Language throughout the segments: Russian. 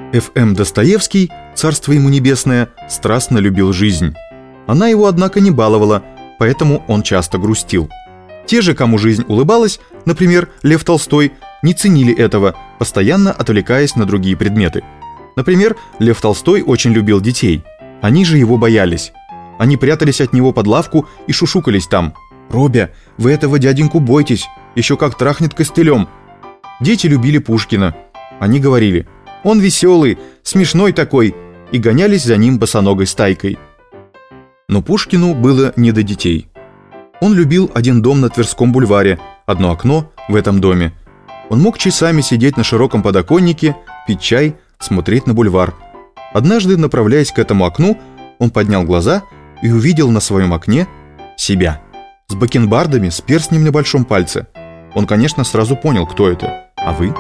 Ф.М. Достоевский, царство ему небесное, страстно любил жизнь. Она его, однако, не баловала, поэтому он часто грустил. Те же, кому жизнь улыбалась, например, Лев Толстой, не ценили этого, постоянно отвлекаясь на другие предметы. Например, Лев Толстой очень любил детей. Они же его боялись. Они прятались от него под лавку и шушукались там. «Робя, вы этого дяденьку бойтесь, еще как трахнет костылем». Дети любили Пушкина. Они говорили: «Он веселый, смешной такой», и гонялись за ним босоногой стайкой. Но Пушкину было не до детей. Он любил один дом на Тверском бульваре, одно окно в этом доме. Он мог часами сидеть на широком подоконнике, пить чай, смотреть на бульвар. Однажды, направляясь к этому окну, он поднял глаза и увидел на своем окне себя. С бакенбардами, с перстнем на большом пальце. Он, конечно, сразу понял, кто это. А вы?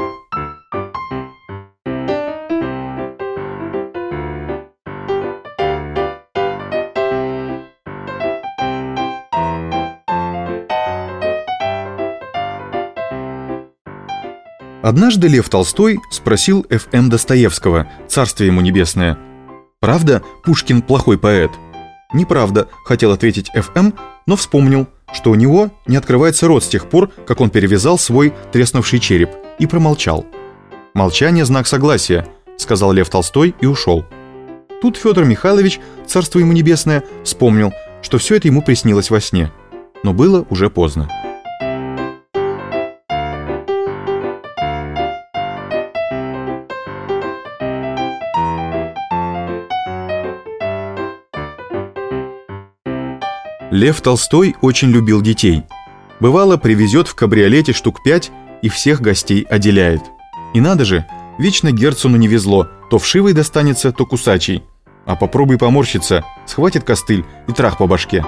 Однажды Лев Толстой спросил Ф.М. Достоевского, царствие ему небесное: «Правда, Пушкин плохой поэт?» «Неправда», — хотел ответить Ф.М., но вспомнил, что у него не открывается рот с тех пор, как он перевязал свой треснувший череп, и промолчал. «Молчание — знак согласия», — сказал Лев Толстой и ушел. Тут Федор Михайлович, царство ему небесное, вспомнил, что все это ему приснилось во сне. Но было уже поздно. Лев Толстой очень любил детей. Бывало, привезет в кабриолете штук 5 и всех гостей отделяет. И надо же, вечно Герцену не везло, то вшивый достанется, то кусачий. А попробуй поморщиться, схватит костыль и трах по башке.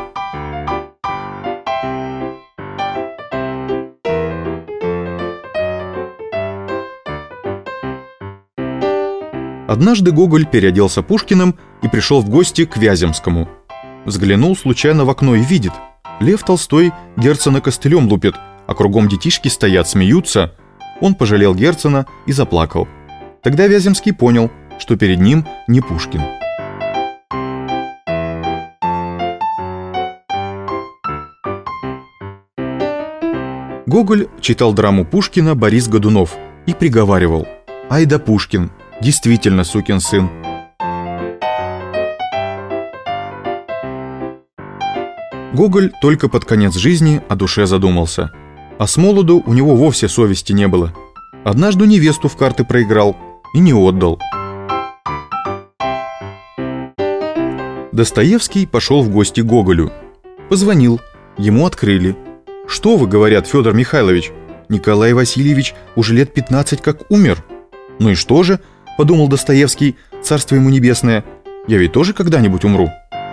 Однажды Гоголь переоделся Пушкиным и пришел в гости к Вяземскому. Взглянул случайно в окно и видит: Лев Толстой Герцена костылем лупит, а кругом детишки стоят, смеются. Он пожалел Герцена и заплакал. Тогда Вяземский понял, что перед ним не Пушкин. Гоголь читал драму Пушкина «Борис Годунов» и приговаривал: «Ай да Пушкин, действительно сукин сын». Гоголь только под конец жизни о душе задумался. А с молоду у него вовсе совести не было. Однажды невесту в карты проиграл и не отдал. Достоевский пошел в гости к Гоголю. Позвонил, ему открыли. «Что вы, — говорят, — Федор Михайлович, Николай Васильевич уже лет 15 как умер». «Ну и что же, — подумал Достоевский, царство ему небесное, — я ведь тоже когда-нибудь умру».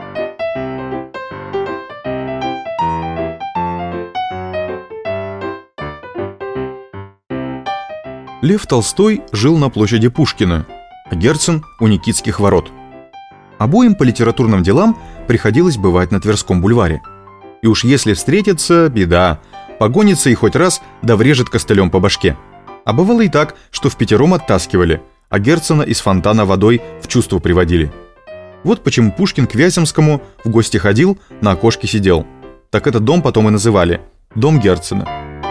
Лев Толстой жил на площади Пушкина, а Герцен — у Никитских ворот. Обоим по литературным делам приходилось бывать на Тверском бульваре. И уж если встретятся, беда, погонится и хоть раз да врежет костылем по башке. А бывало и так, что впятером оттаскивали, а Герцена из фонтана водой в чувство приводили. Вот почему Пушкин к Вяземскому в гости ходил, на окошке сидел. Так этот дом потом и называли — дом Герцена.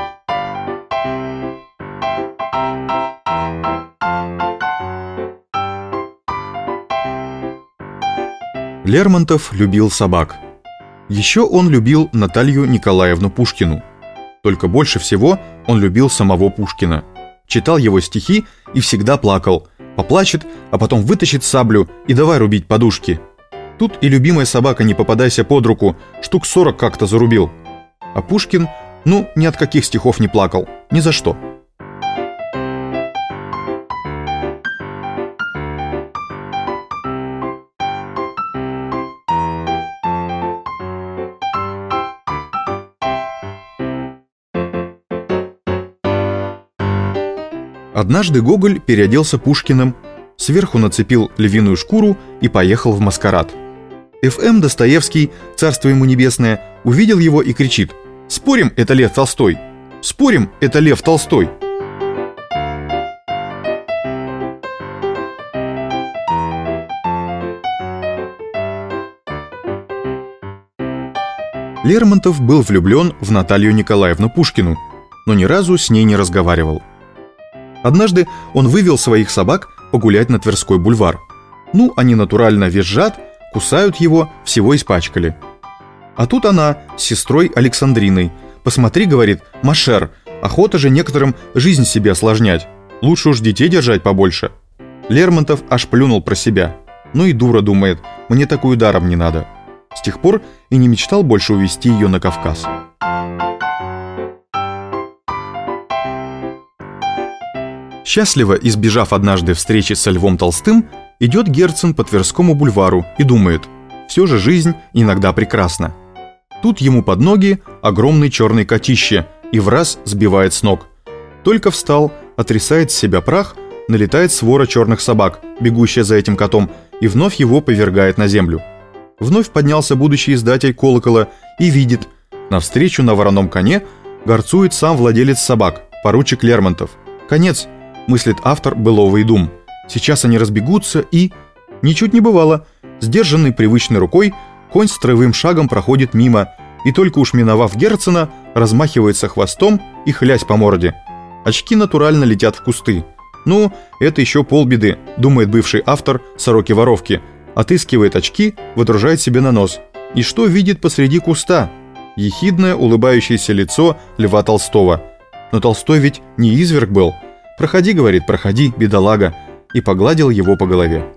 Лермонтов любил собак. Еще он любил Наталью Николаевну Пушкину. Только больше всего он любил самого Пушкина. Читал его стихи и всегда плакал. Поплачет, а потом вытащит саблю и давай рубить подушки. Тут и любимая собака, не попадайся под руку, штук 40 как-то зарубил. А Пушкин, ни от каких стихов не плакал, ни за что. Однажды Гоголь переоделся Пушкиным, сверху нацепил львиную шкуру и поехал в маскарад. Ф.М. Достоевский, царство ему небесное, увидел его и кричит: «Спорим, это Лев Толстой! Спорим, это Лев Толстой!» Лермонтов был влюблен в Наталью Николаевну Пушкину, но ни разу с ней не разговаривал. Однажды он вывел своих собак погулять на Тверской бульвар. Ну, они натурально визжат, кусают его, всего испачкали. А тут она с сестрой Александриной. «Посмотри, — говорит, — Машер, охота же некоторым жизнь себе осложнять. Лучше уж детей держать побольше». Лермонтов аж плюнул про себя. Ну и дура, думает, мне такую даром не надо. С тех пор и не мечтал больше увезти ее на Кавказ. Счастливо избежав однажды встречи со Львом Толстым, идет Герцен по Тверскому бульвару и думает: все же жизнь иногда прекрасна. Тут ему под ноги огромный черный котище и враз сбивает с ног. Только встал, отрясает с себя прах, налетает свора черных собак, бегущая за этим котом, и вновь его повергает на землю. Вновь поднялся будущий издатель «Колокола» и видит: навстречу на вороном коне горцует сам владелец собак, поручик Лермонтов. Конец, мыслит автор былого и дум. Сейчас они разбегутся и... Ничуть не бывало. Сдержанный привычной рукой, конь строевым шагом проходит мимо, и только уж миновав Герцена, размахивается хвостом и хлясь по морде. Очки натурально летят в кусты. Ну, это еще полбеды, думает бывший автор «Сороки-воровки». Отыскивает очки, выдружает себе на нос. И что видит посреди куста? Ехидное улыбающееся лицо Льва Толстого. Но Толстой ведь не изверг был. «Проходи, — говорит, — проходи, бедолага», и погладил его по голове.